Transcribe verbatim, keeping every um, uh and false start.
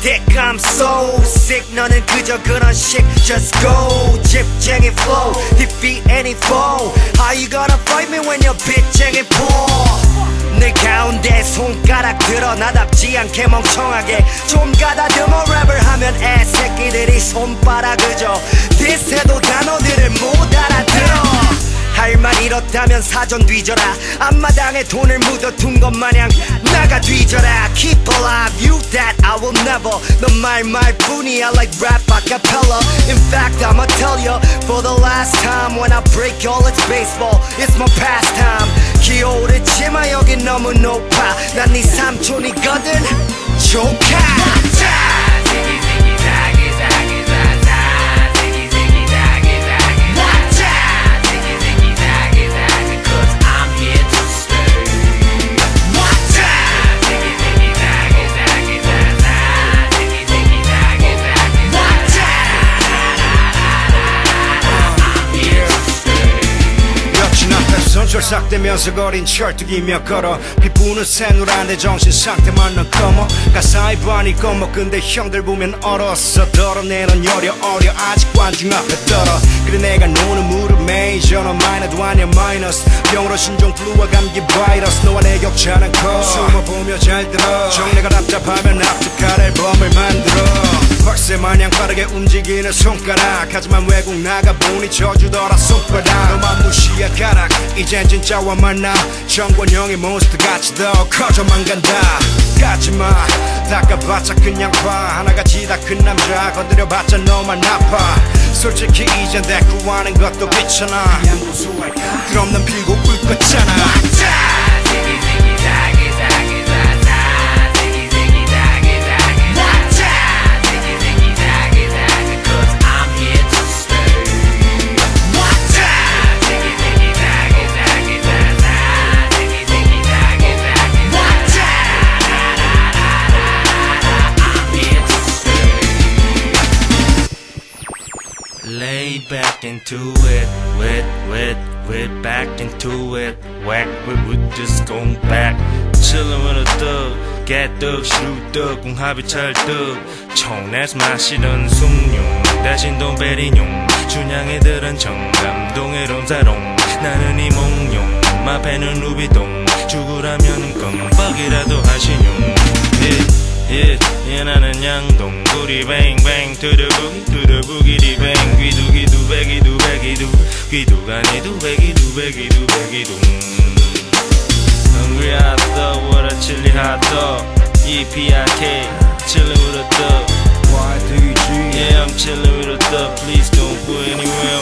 dick I'm so sick 너는 그저 그런 shit just go 집쟁이 flow defeat any foe How you gonna fight me when you're 빚쟁이 poor 내 가운데 손가락 들어 나답지 않게 멍청하게 좀 가다듬어 랩을 하면 애새끼들이 손바닥 그저 디스해도 단어들을 못 알아들어 할 말 잃었다면 사전 뒤져라 앞마당에 돈을 묻어둔 것 마냥 나가 뒤져라 Keep alive, you that I will never 너 말 말뿐이야 like rap acapella In fact I'ma tell ya For the last time when I break all it's baseball It's my pastime 기어오르지마 여긴 너무 높아 난 네 삼촌이거든 조카 쫄싹대면서 거린 철뚝이며 걸어 피부는 새누란데 정신 상태만 넌 검어 가사이 반이 검어 근데 형들 보면 얼었어 덜어내는 여려 어려 아직 관중 앞에 떨어 그래 내가 노는 무릎 메이저 너 마이너도 아니야 마이너스 병으로 신종 플루와 감기 바이러스 너와 내 격차는 커 숨어보며 잘 들어 정내가 답답하면 납득할 앨범을 만들어 벌새 마냥 빠르게 움직이는 손가락 하지만 외국 나가보니 져주더라 손바닥 너만 무시해 가락 이젠 진짜와 만나 정권형의 몬스터같이 더 커져만 간다 가지마 닦아봤자 그냥 봐 하나같이 다 큰 남자 건드려봤자 너만 아파 솔직히 이젠 대꾸하는 것도 귀찮아 그냥 고소할까? 그럼 난 빌고 울 거잖아 Lay back into it, wet, wet, wet, back into it. Whack, we would just go back. Chillin' with a thug, 깨떡, 시루떡, 궁합이 찰떡. 청내서 마시던 숭늉, 대신 돈베리뇽. 춘향이들은 청담동의 롬사롱. 나는 이 몽룡, 마패는 루비동. 죽으라면 껌뻑이라도 하시뇽. Yeah. Yeah, yeah, 나는 양동 구리 뱅뱅 두르부기 두르부기리 뱅 귀두기 두배기 두배기 두 귀두가 니 두배기 두배기 두배기 둥 Hungry hot dog with a chili hot dog E P I K chillin' with a thug Y D G Yeah, I'm chillin' with a thug Please don't go anywhere